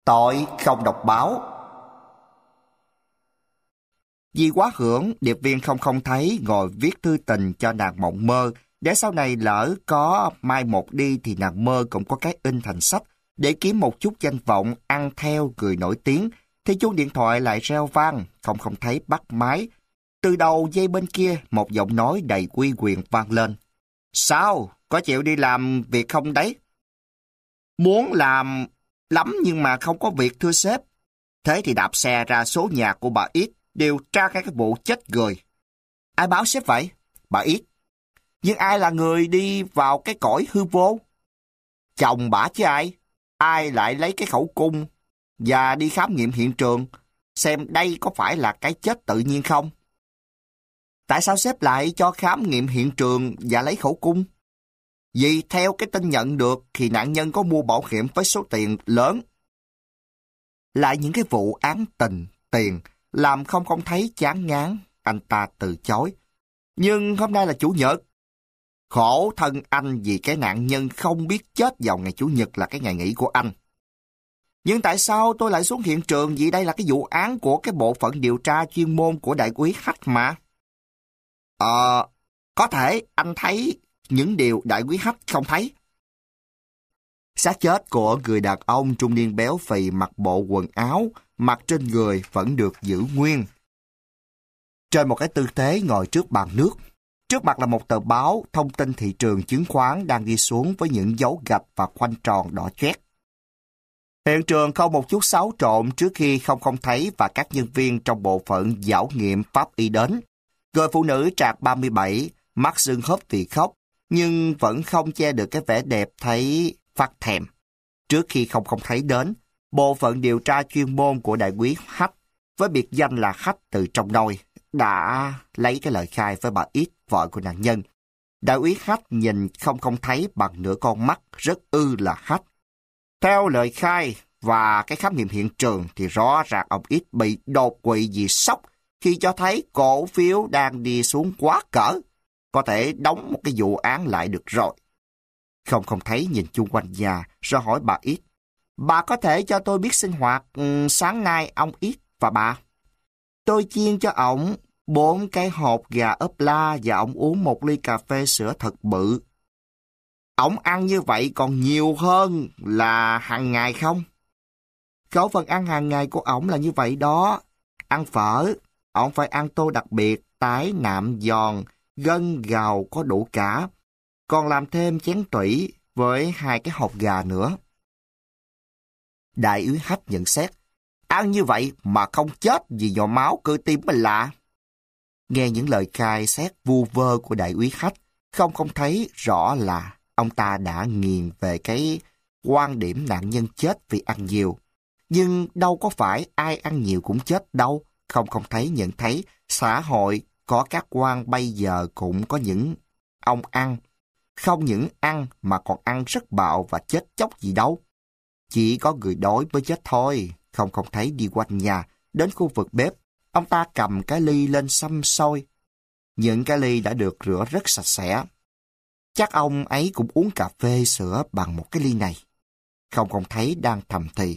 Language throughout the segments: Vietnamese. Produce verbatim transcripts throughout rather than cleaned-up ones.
Tội không đọc báo. Vì quá hưởng, điệp viên không không thấy ngồi viết thư tình cho nàng mộng mơ, để sau này lỡ có mai một đi thì nàng mơ cũng có cái in thành sách, để kiếm một chút danh vọng, ăn theo người nổi tiếng. Thì chuông điện thoại lại reo vang, không không thấy bắt máy. Từ đầu dây bên kia, một giọng nói đầy uy quyền vang lên. Sao? Có chịu đi làm việc không đấy? Muốn làm lắm nhưng mà không có việc thưa sếp. Thế thì đạp xe ra số nhà của bà Ít, điều tra cái vụ chết người. Ai báo sếp vậy? Bà Ít. Nhưng ai là người đi vào cái cõi hư vô? Chồng bả chứ ai? Ai lại lấy cái khẩu cung và đi khám nghiệm hiện trường, xem đây có phải là cái chết tự nhiên không? Tại sao sếp lại cho khám nghiệm hiện trường và lấy khẩu cung? Vì theo cái tin nhận được thì nạn nhân có mua bảo hiểm với số tiền lớn. Lại những cái vụ án tình, tiền, làm không không thấy chán ngán, anh ta từ chối. Nhưng hôm nay là Chủ nhật. Khổ thân anh vì cái nạn nhân không biết chết vào ngày Chủ nhật là cái ngày nghỉ của anh. Nhưng tại sao tôi lại xuống hiện trường vì đây là cái vụ án của cái bộ phận điều tra chuyên môn của đại úy Hách mà? Ờ, có thể anh thấy những điều đại úy Hách không thấy. Xác chết của người đàn ông trung niên béo phì mặc bộ quần áo, mặc trên người vẫn được giữ nguyên. Trên một cái tư thế ngồi trước bàn nước. Trước mặt là một tờ báo thông tin thị trường chứng khoán đang đi xuống với những dấu gạch và khoanh tròn đỏ chét. Hiện trường không một chút xáo trộn trước khi không không thấy và các nhân viên trong bộ phận giảo nghiệm pháp y đến. Người phụ nữ trạc ba mươi bảy, mắt sưng húp vì khóc, nhưng vẫn không che được cái vẻ đẹp thấy phát thèm. Trước khi không không thấy đến, bộ phận điều tra chuyên môn của đại úy Hách, với biệt danh là Hách từ trong nôi, đã lấy cái lời khai với bà Ít, vợ của nạn nhân. Đại úy Hách nhìn không không thấy bằng nửa con mắt, rất ư là Hách. Theo lời khai và cái khám nghiệm hiện trường thì rõ ràng ông Ít bị đột quỵ vì sốc khi cho thấy cổ phiếu đang đi xuống quá cỡ. Có thể đóng một cái vụ án lại được rồi. Không không thấy nhìn chung quanh nhà rồi hỏi bà Ít. Bà có thể cho tôi biết sinh hoạt um, sáng nay ông Ít và bà? Tôi chiên cho ổng bốn cái hộp gà ốp la và ổng uống một ly cà phê sữa thật bự. Ổng ăn như vậy còn nhiều hơn là hàng ngày không? Khẩu phần ăn hàng ngày của ổng là như vậy đó. Ăn phở, ổng phải ăn tô đặc biệt, tái nạm giòn, gân gào có đủ cả. Còn làm thêm chén tủy với hai cái hộp gà nữa. Đại úy Hách nhận xét, ăn như vậy mà không chết vì nhồi máu cơ tim mới lạ. Nghe những lời khai xét vu vơ của đại úy Hách, không không thấy rõ là ông ta đã nghiền về cái quan điểm nạn nhân chết vì ăn nhiều. Nhưng đâu có phải ai ăn nhiều cũng chết đâu. Không không thấy nhận thấy xã hội có các quan bây giờ cũng có những ông ăn. Không những ăn mà còn ăn rất bạo và chết chóc gì đâu. Chỉ có người đói mới chết thôi. Không không thấy đi quanh nhà, đến khu vực bếp. Ông ta cầm cái ly lên xăm soi. Những cái ly đã được rửa rất sạch sẽ. Chắc ông ấy cũng uống cà phê sữa bằng một cái ly này. Không không thấy đang thầm thì.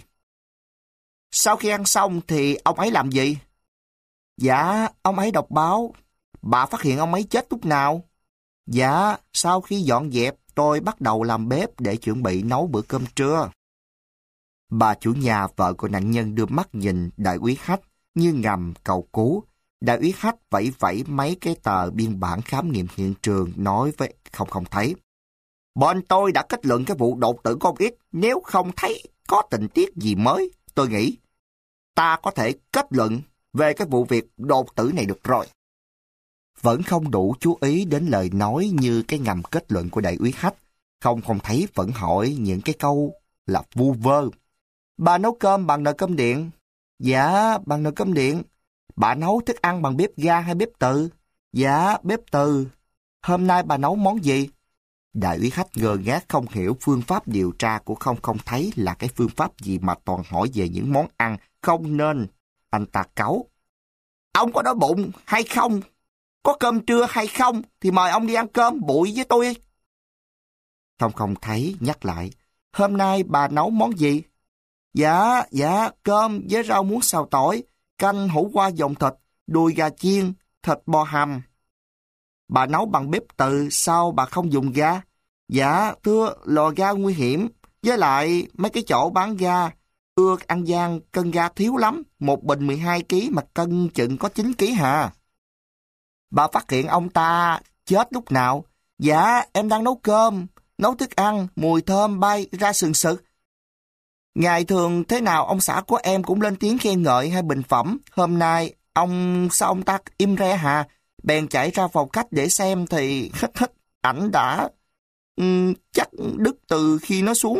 Sau khi ăn xong thì ông ấy làm gì? Dạ, ông ấy đọc báo. Bà phát hiện ông ấy chết lúc nào? Dạ, sau khi dọn dẹp, tôi bắt đầu làm bếp để chuẩn bị nấu bữa cơm trưa. Bà chủ nhà, vợ của nạn nhân đưa mắt nhìn đại úy Hách như ngầm cầu cứu. Đại úy Hách vẫy vẫy mấy cái tờ biên bản khám nghiệm hiện trường nói với không không thấy. Bọn tôi đã kết luận cái vụ đột tử của ông Ít. Nếu không thấy có tình tiết gì mới, tôi nghĩ ta có thể kết luận về cái vụ việc đột tử này được rồi. Vẫn không đủ chú ý đến lời nói như cái ngầm kết luận của đại úy Hách. Không không thấy vẫn hỏi những cái câu là vu vơ. Bà nấu cơm bằng nồi cơm điện. Dạ, bằng nồi cơm điện. Bà nấu thức ăn bằng bếp ga hay bếp từ? Dạ, bếp từ. Hôm nay bà nấu món gì? Đại úy Hách ngơ ngác không hiểu phương pháp điều tra của không không thấy là cái phương pháp gì mà toàn hỏi về những món ăn không nên. Anh ta cáu. Ông có đói bụng hay không? Có cơm trưa hay không? Thì mời ông đi ăn cơm bụi với tôi. Không không thấy nhắc lại. Hôm nay bà nấu món gì? Dạ, dạ, cơm với rau muống xào tỏi, canh hủ qua dòng thịt, đùi gà chiên, thịt bò hầm. Bà nấu bằng bếp từ, sao bà không dùng ga? Dạ, thưa, lò ga nguy hiểm, với lại mấy cái chỗ bán ga, ưa ăn gian cân ga thiếu lắm, một bình mười hai ki lô gam mà cân chừng có chín ki lô gam hà. Bà phát hiện ông ta chết lúc nào? Dạ, em đang nấu cơm, nấu thức ăn, mùi thơm bay ra sừng sực. Ngày thường thế nào ông xã của em cũng lên tiếng khen ngợi hay bình phẩm. Hôm nay, ông sao ông ta im re hà? Bèn chạy ra phòng khách để xem thì hít hít, ảnh đã um, chắc đứt từ khi nó xuống.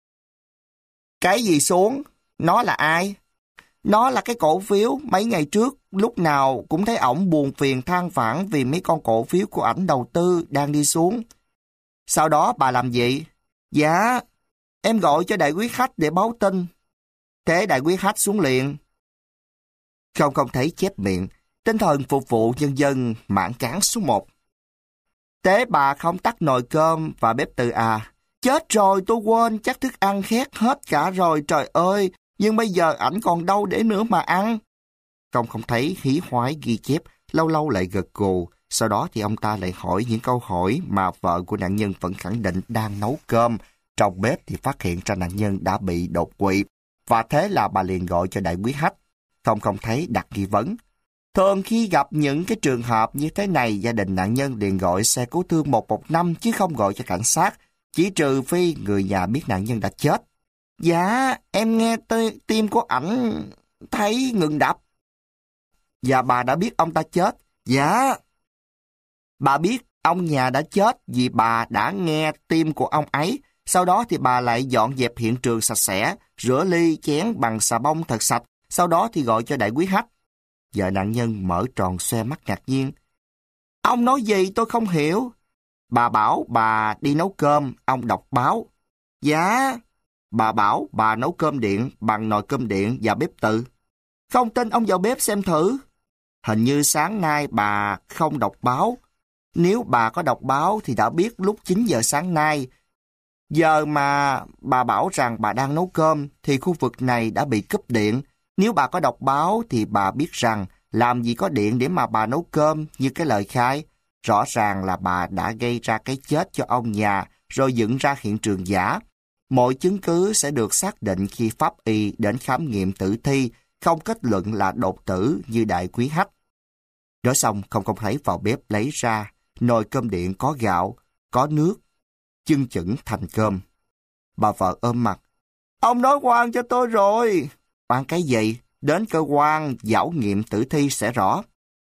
Cái gì xuống? Nó là ai? Nó là cái cổ phiếu mấy ngày trước, lúc nào cũng thấy ổng buồn phiền than vãn vì mấy con cổ phiếu của ảnh đầu tư đang đi xuống. Sau đó bà làm gì? Dạ, em gọi cho đại quý khách để báo tin. Thế đại quý khách xuống liền. Không không thấy chép miệng, tinh thần phục vụ nhân dân mãn cán số một. Thế bà không tắt nồi cơm và bếp từ à? Chết rồi, tôi quên, chắc thức ăn khét hết cả rồi, trời ơi, nhưng bây giờ ảnh còn đâu để nữa mà ăn. Không không thấy hí hoái ghi chép, lâu lâu lại gật gù, sau đó thì ông ta lại hỏi những câu hỏi mà vợ của nạn nhân vẫn khẳng định đang nấu cơm. Trong bếp thì phát hiện ra nạn nhân đã bị đột quỵ, và thế là bà liền gọi cho đại quý khách. Không không thấy đặt nghi vấn. Thường khi gặp những cái trường hợp như thế này, gia đình nạn nhân liền gọi xe cứu thương một một năm chứ không gọi cho cảnh sát, chỉ trừ phi người nhà biết nạn nhân đã chết. Dạ, em nghe t- tim của ảnh thấy ngừng đập. Và bà đã biết ông ta chết. Dạ. Bà biết ông nhà đã chết vì bà đã nghe tim của ông ấy. Sau đó thì bà lại dọn dẹp hiện trường sạch sẽ, rửa ly chén bằng xà bông thật sạch. Sau đó thì gọi cho đại quý khách. Vợ nạn nhân mở tròn xoe mắt ngạc nhiên. Ông nói gì tôi không hiểu. Bà bảo bà đi nấu cơm, ông đọc báo. Dạ. Bà bảo bà nấu cơm điện bằng nồi cơm điện và bếp từ. Không tin ông vào bếp xem thử. Hình như sáng nay bà không đọc báo. Nếu bà có đọc báo thì đã biết lúc chín giờ sáng nay. Giờ mà bà bảo rằng bà đang nấu cơm thì khu vực này đã bị cúp điện. Nếu bà có đọc báo thì bà biết rằng làm gì có điện để mà bà nấu cơm như cái lời khai. Rõ ràng là bà đã gây ra cái chết cho ông nhà rồi dựng ra hiện trường giả. Mọi chứng cứ sẽ được xác định khi pháp y đến khám nghiệm tử thi, không kết luận là đột tử như đại quý khách. Nói xong không không thấy vào bếp lấy ra nồi cơm điện có gạo, có nước, chưng chửng thành cơm. Bà vợ ôm mặt. Ông nói oan cho tôi rồi. Oan cái gì? Đến cơ quan giảo nghiệm tử thi sẽ rõ.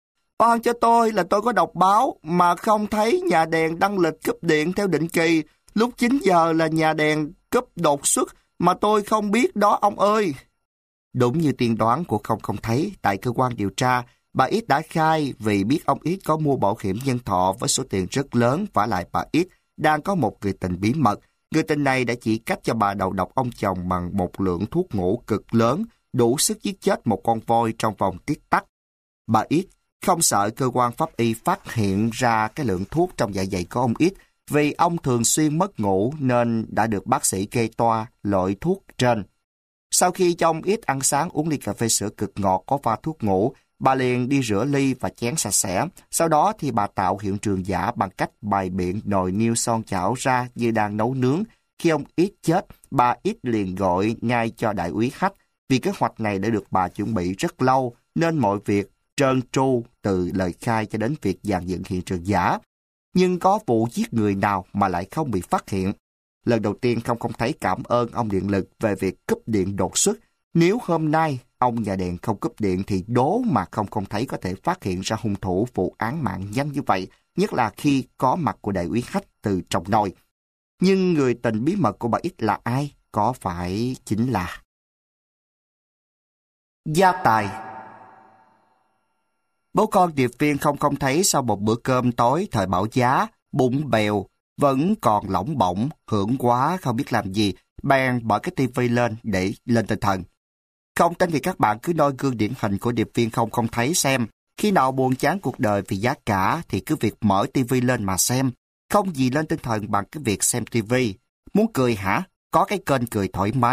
Oan cho tôi là tôi có đọc báo mà không thấy nhà đèn đăng lịch cúp điện theo định kỳ. Lúc chín giờ là nhà đèn cúp đột xuất mà tôi không biết đó ông ơi. Đúng như tiên đoán của không không thấy, tại cơ quan điều tra, bà Ít đã khai vì biết ông Ít có mua bảo hiểm nhân thọ với số tiền rất lớn, vả lại bà Ít đang có một người tình bí mật. Người tình này đã chỉ cách cho bà đầu độc ông chồng bằng một lượng thuốc ngủ cực lớn, đủ sức giết chết một con voi trong vòng tích tắc. Bà Ít không sợ cơ quan pháp y phát hiện ra cái lượng thuốc trong dạ dày của ông Ít, vì ông thường xuyên mất ngủ nên đã được bác sĩ kê toa loại thuốc trên. Sau khi cho ông Ít ăn sáng uống ly cà phê sữa cực ngọt có pha thuốc ngủ, bà liền đi rửa ly và chén sạch sẽ. Sau đó thì bà tạo hiện trường giả bằng cách bày biện nồi niêu son chảo ra như đang nấu nướng. Khi ông Ít chết, bà Ít liền gọi ngay cho đại úy khách. Vì kế hoạch này đã được bà chuẩn bị rất lâu, nên mọi việc trơn tru từ lời khai cho đến việc dàn dựng hiện trường giả. Nhưng có vụ giết người nào mà lại không bị phát hiện. Lần đầu tiên không không thấy cảm ơn ông điện lực về việc cúp điện đột xuất. Nếu hôm nay ông nhà đèn không cúp điện thì đố mà không không thấy có thể phát hiện ra hung thủ vụ án mạng nhanh như vậy, nhất là khi có mặt của đại úy khách từ trong nồi. Nhưng người tình bí mật của bà Ít là ai? Có phải chính là gia tài? Bố con điệp viên không không thấy sau một bữa cơm tối thời bão giá, bụng bèo, vẫn còn lỏng bỏng, hưởng quá không biết làm gì, bèn bỏ cái tivi lên để lên tinh thần. Không tin thì các bạn cứ noi gương điển hình của điệp viên không không thấy xem. Khi nào buồn chán cuộc đời vì giá cả thì cứ việc mở tivi lên mà xem. Không gì lên tinh thần bằng cái việc xem tivi. Muốn cười hả? Có cái kênh cười thoải mái.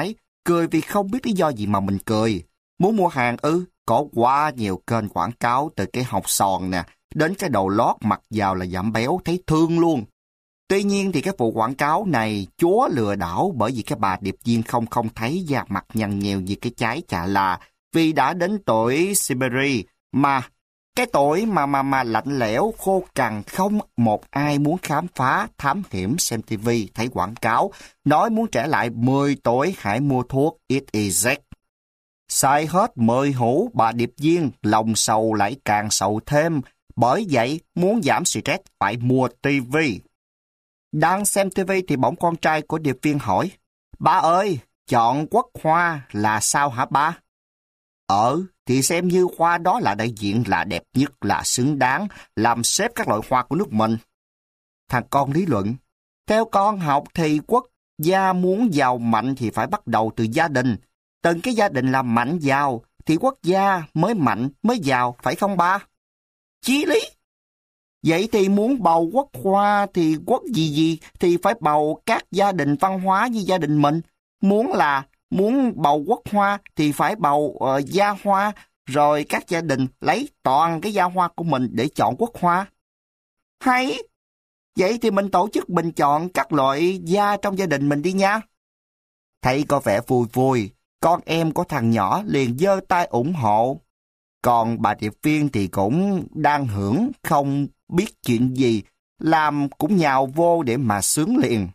cười vì không biết lý do gì mà mình cười. Muốn mua hàng ư? Có quá nhiều kênh quảng cáo, từ cái hột sòn nè, đến cái đầu lót mặc vào là giảm béo, thấy thương luôn. Tuy nhiên thì cái vụ quảng cáo này chúa lừa đảo, bởi vì cái bà điệp viên không không thấy da mặt nhăn nhèo như cái trái chà là, vì đã đến tuổi Siberia mà cái tuổi mà mà mà lạnh lẽo khô cằn, không một ai muốn khám phá thám hiểm, xem tivi thấy quảng cáo nói muốn trẻ lại mười tuổi hãy mua thuốc It Is Z. Xài hết mười hũ, bà điệp viên lòng sầu lại càng sầu thêm, bởi vậy muốn giảm stress phải mua tivi. Đang xem tivi thì bỗng con trai của điệp viên hỏi: "Ba ơi, chọn quốc hoa là sao hả ba?" Ờ, thì xem như hoa đó là đại diện, là đẹp nhất, là xứng đáng làm xếp các loại hoa của nước mình. Thằng con lý luận: "Theo con học thì quốc gia muốn giàu mạnh thì phải bắt đầu từ gia đình. Từng cái gia đình làm mạnh giàu thì quốc gia mới mạnh, mới giàu, phải không ba?" Chí lý. Vậy thì muốn bầu quốc hoa thì quốc gì gì thì phải bầu các gia đình văn hóa như gia đình mình. Muốn là muốn bầu quốc hoa thì phải bầu uh, gia hoa, rồi các gia đình lấy toàn cái gia hoa của mình để chọn quốc hoa. Hay! Vậy thì mình tổ chức bình chọn các loại gia trong gia đình mình đi nha. Thấy có vẻ vui vui, con em của thằng nhỏ liền giơ tay ủng hộ. Còn bà điệp viên thì cũng đang hưởng, không biết chuyện gì, làm cũng nhào vô để mà sướng liền.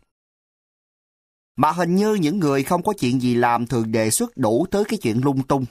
Mà hình như những người không có chuyện gì làm thường đề xuất đủ tới cái chuyện lung tung.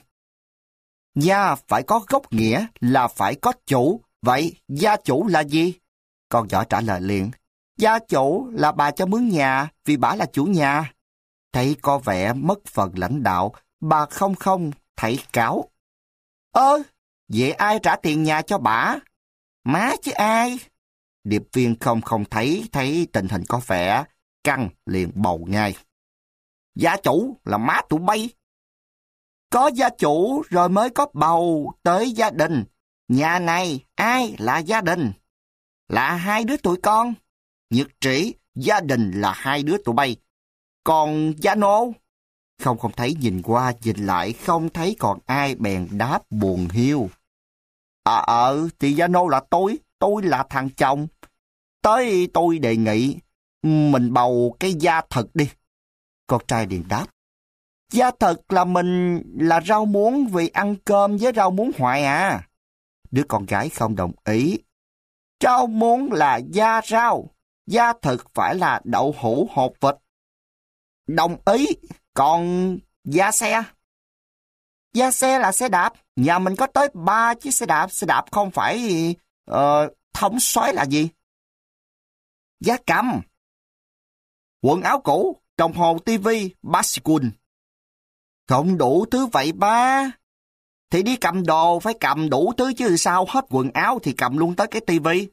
Gia phải có gốc nghĩa là phải có chủ, vậy gia chủ là gì? Con nhỏ trả lời liền: "Gia chủ là bà cho mướn nhà, vì bà là chủ nhà." Thấy có vẻ mất phần lãnh đạo, bà không không thấy cáo: "Ơ, vậy ai trả tiền nhà cho bà?" "Má chứ ai." Điệp viên không không thấy, thấy tình hình có vẻ căng liền bầu ngay: "Gia chủ là má tụi bay. Có gia chủ rồi mới có bầu tới gia đình. Nhà này ai là gia đình? Là hai đứa tụi con. Nhật trĩ, gia đình là hai đứa tụi bay. Còn gia nô?" Không không thấy nhìn qua nhìn lại không thấy còn ai, bèn đáp buồn hiu: À ờ, thì gia nô là tôi, tôi là thằng chồng. Tới tôi đề nghị mình bầu cái gia thực đi. Con trai liền đáp: Gia thực là mình là rau muống, vì ăn cơm với rau muống hoài à. Đứa con gái không đồng ý: Rau muống là gia rau, gia thực phải là đậu hũ hột vịt. Đồng ý. Còn gia xe? Gia xe là xe đạp. Nhà mình có tới ba chiếc xe đạp. Xe đạp không phải uh, thống soái là gì? Gia cầm. Quần áo cũ, đồng hồ, tivi, bicycle. Không đủ thứ vậy ba. Thì đi cầm đồ phải cầm đủ thứ chứ sao, hết quần áo thì cầm luôn tới cái tivi.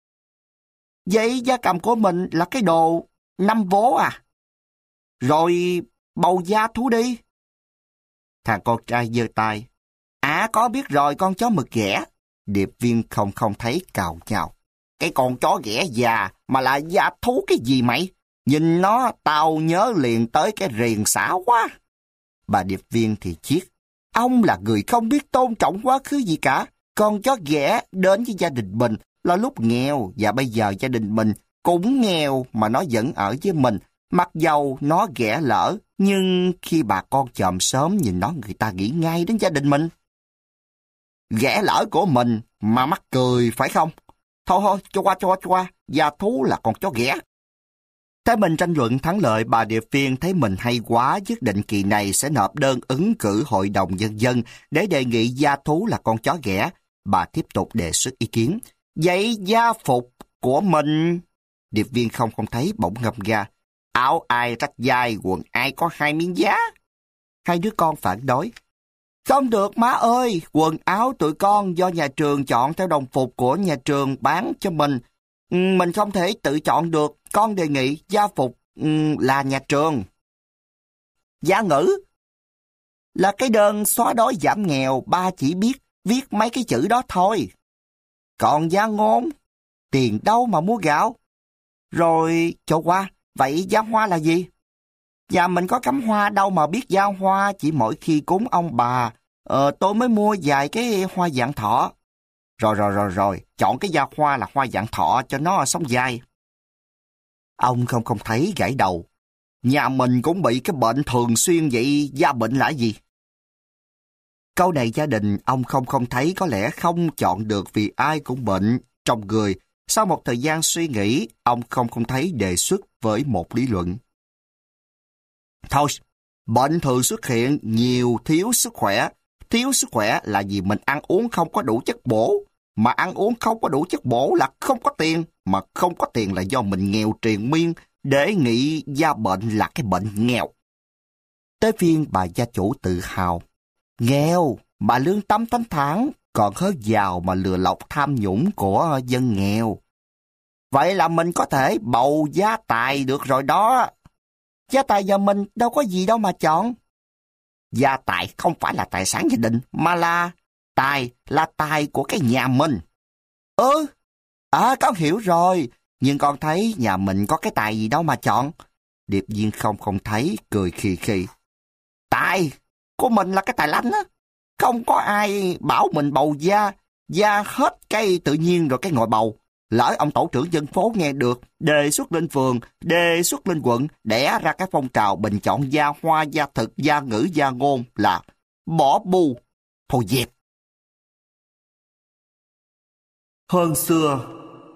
Vậy gia cầm của mình là cái đồ năm vố à? Rồi bầu gia thú đi. Thằng con trai giơ tay: À có biết rồi, con chó mực ghẻ. Điệp viên không không thấy cào nhào: Cái con chó ghẻ già mà là gia thú cái gì mày? Nhìn nó tao nhớ liền tới cái riềng xả quá. Bà điệp viên thì chiết: Ông là người không biết tôn trọng quá khứ gì cả. Con chó ghẻ đến với gia đình mình là lúc nghèo, và bây giờ gia đình mình cũng nghèo mà nó vẫn ở với mình. Mặc dầu nó ghẻ lỡ, nhưng khi bà con chòm xóm nhìn nó, người ta nghĩ ngay đến gia đình mình. Ghẻ lỡ của mình mà mắc cười phải không? Thôi thôi, cho qua cho qua cho qua, gia thú là con chó ghẻ. Thấy mình tranh luận thắng lợi, bà điệp viên thấy mình hay quá, quyết định kỳ này sẽ nộp đơn ứng cử hội đồng nhân dân để đề nghị gia thú là con chó ghẻ. Bà tiếp tục đề xuất ý kiến: Vậy gia phục của mình? Điệp viên không không thấy bỗng ngâm ga: Áo ai rách vai, quần ai có hai miếng giá. Hai đứa con phản đối: Không được má ơi, quần áo tụi con do nhà trường chọn theo đồng phục của nhà trường bán cho mình. Mình không thể tự chọn được, con đề nghị gia phục là nhà trường. Gia ngữ là cái đơn xóa đói giảm nghèo, ba chỉ biết viết mấy cái chữ đó thôi. Còn gia ngôn, tiền đâu mà mua gạo. Rồi cho qua, vậy gia hoa là gì? Nhà mình có cắm hoa đâu mà biết giao hoa, chỉ mỗi khi cúng ông bà, ờ, tôi mới mua vài cái hoa vạn thọ. Rồi rồi rồi rồi, chọn cái da hoa là hoa vạn thọ cho nó sống dai. Ông không không thấy gãi đầu. Nhà mình cũng bị cái bệnh thường xuyên vậy, da bệnh là gì? Câu này gia đình ông không không thấy có lẽ không chọn được vì ai cũng bệnh trong người. Sau một thời gian suy nghĩ, ông không không thấy đề xuất với một lý luận. Thôi, bệnh thường xuất hiện nhiều thiếu sức khỏe. Thiếu sức khỏe là vì mình ăn uống không có đủ chất bổ. Mà ăn uống không có đủ chất bổ là không có tiền. Mà không có tiền là do mình nghèo triền miên, để nghĩ da bệnh là cái bệnh nghèo. Tới phiên bà gia chủ tự hào. Nghèo mà lương tâm thanh thản, còn hơn giàu mà lừa lọc tham nhũng của dân nghèo. Vậy là mình có thể bầu gia tài được rồi đó. Gia tài nhà mình đâu có gì đâu mà chọn. Gia tài không phải là tài sản gia đình, mà là tài, là tài của cái nhà mình. Ừ, à con hiểu rồi, nhưng con thấy nhà mình có cái tài gì đâu mà chọn. Điệp viên không không thấy, cười khì khì. Tài của mình là cái tài lanh á. Không có ai bảo mình bầu gia, gia hết cái tự nhiên rồi cái ngồi bầu. Lỡ ông tổ trưởng dân phố nghe được, đề xuất lên phường, đề xuất lên quận, đẻ ra cái phong trào bình chọn gia hoa, gia thực, gia ngữ, gia ngôn là bỏ bù, thôi dẹp. Hơn xưa.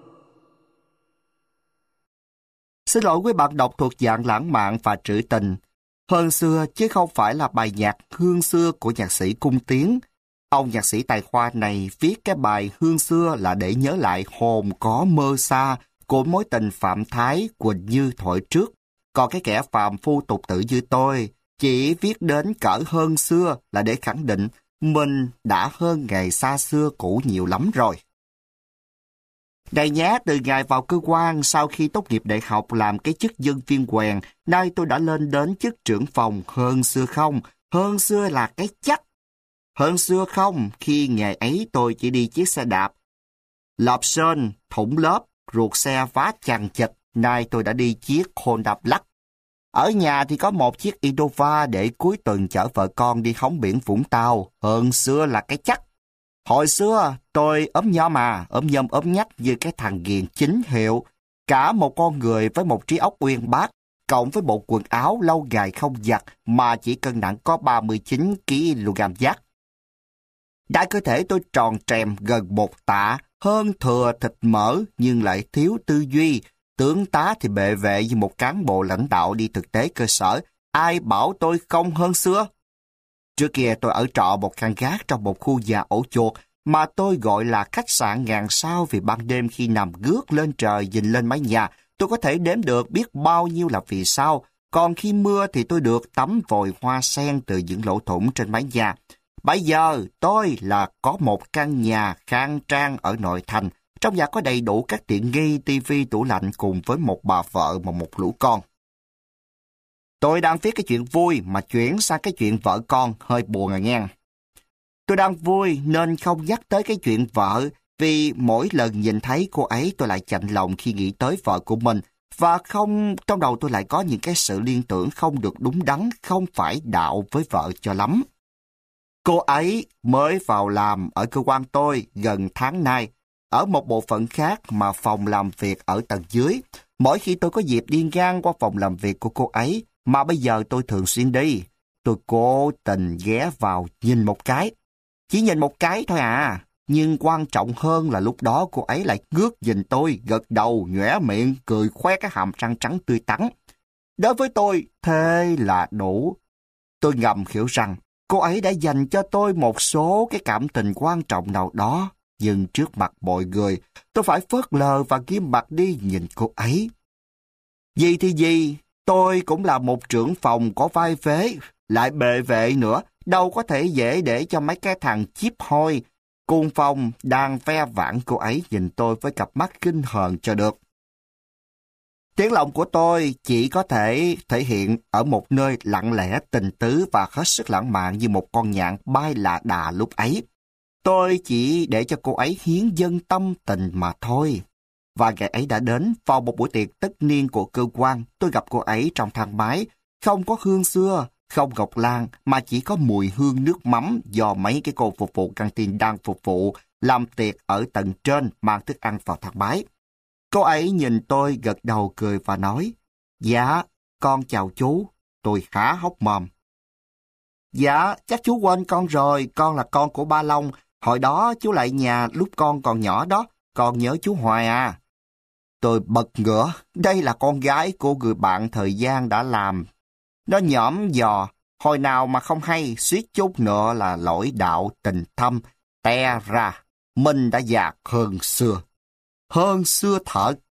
Xin lỗi quý bạn đọc thuộc dạng lãng mạn và trữ tình. Hơn xưa chứ không phải là bài nhạc Hương xưa của nhạc sĩ Cung Tiến. Ông nhạc sĩ tài khoa này viết cái bài Hương xưa là để nhớ lại hồn có mơ xa của mối tình phạm thái Quỳnh Như thuở trước. Còn cái kẻ phàm phu tục tử như tôi chỉ viết đến cỡ hơn xưa là để khẳng định mình đã hơn ngày xa xưa cũ nhiều lắm rồi. Này nhé, từ ngày vào cơ quan sau khi tốt nghiệp đại học làm cái chức dân viên quèn, nay tôi đã lên đến chức trưởng phòng. Hơn xưa không, hơn xưa là cái chắc. Hơn xưa không, khi ngày ấy tôi chỉ đi chiếc xe đạp, lợp sơn, thủng lớp, ruột xe vá chằng chịt, nay tôi đã đi chiếc Honda Black. Ở nhà thì có một chiếc Innova để cuối tuần chở vợ con đi hóng biển Vũng Tàu. Hơn xưa là cái chắc. Hồi xưa, tôi ốm nhom mà, ốm nhom ốm nhách như cái thằng ghiền chính hiệu. Cả một con người với một trí óc uyên bác, cộng với bộ quần áo lâu ngày không giặt mà chỉ cân nặng có ba mươi chín ki lô gam giác. Đại cơ thể tôi tròn trèm gần một tạ, hơn thừa thịt mỡ nhưng lại thiếu tư duy. Tướng tá thì bệ vệ như một cán bộ lãnh đạo đi thực tế cơ sở. Ai bảo tôi không hơn xưa? Trước kia tôi ở trọ một căn gác trong một khu nhà ổ chuột mà tôi gọi là khách sạn ngàn sao vì ban đêm khi nằm ngước lên trời nhìn lên mái nhà, tôi có thể đếm được biết bao nhiêu là vì sao. Còn khi mưa thì tôi được tắm vòi hoa sen từ những lỗ thủng trên mái nhà. Bây giờ tôi là có một căn nhà khang trang ở nội thành. Trong nhà có đầy đủ các tiện nghi, tivi, tủ lạnh cùng với một bà vợ và một lũ con. Tôi đang viết cái chuyện vui mà chuyển sang cái chuyện vợ con hơi buồn à nghe. Tôi đang vui nên không nhắc tới cái chuyện vợ vì mỗi lần nhìn thấy cô ấy tôi lại chạnh lòng khi nghĩ tới vợ của mình và không trong đầu tôi lại có những cái sự liên tưởng không được đúng đắn, không phải đạo với vợ cho lắm. Cô ấy mới vào làm ở cơ quan tôi gần tháng nay, ở một bộ phận khác mà phòng làm việc ở tầng dưới. Mỗi khi tôi có dịp đi ngang qua phòng làm việc của cô ấy, mà bây giờ tôi thường xuyên đi, tôi cố tình ghé vào nhìn một cái. Chỉ nhìn một cái thôi à, nhưng quan trọng hơn là lúc đó cô ấy lại ngước nhìn tôi, gật đầu, nhoẻn miệng, cười khoe cái hàm răng trắng tươi tắn. Đối với tôi, thế là đủ. Tôi ngầm hiểu rằng cô ấy đã dành cho tôi một số cái cảm tình quan trọng nào đó, nhưng trước mặt mọi người, tôi phải phớt lờ và ghim mặt đi nhìn cô ấy. Gì thì gì, tôi cũng là một trưởng phòng có vai vế, lại bệ vệ nữa, đâu có thể dễ để cho mấy cái thằng chíp hôi cùng phòng đang ve vãn cô ấy nhìn tôi với cặp mắt kinh hờn cho được. Tiếng lòng của tôi chỉ có thể thể hiện ở một nơi lặng lẽ tình tứ và hết sức lãng mạn như một con nhạn bay lạ đà lúc ấy. Tôi chỉ để cho cô ấy hiến dâng tâm tình mà thôi. Và ngày ấy đã đến, vào một buổi tiệc tất niên của cơ quan, tôi gặp cô ấy trong thang máy. Không có hương xưa, không ngọc lan, mà chỉ có mùi hương nước mắm do mấy cái cô phục vụ căng tin đang phục vụ, làm tiệc ở tầng trên mang thức ăn vào thang máy. Cô ấy nhìn tôi gật đầu cười và nói, dạ, con chào chú. Tôi há hốc mồm. Dạ, chắc chú quên con rồi, con là con của ba Long. Hồi đó chú lại nhà lúc con còn nhỏ đó, con nhớ chú hoài à. Tôi bật ngửa, đây là con gái của người bạn thời gian đã làm. Nó nhõm dò, hồi nào mà không hay, suýt chút nữa là lỗi đạo tình thâm, te ra, mình đã già hơn xưa. Hơn xưa thật.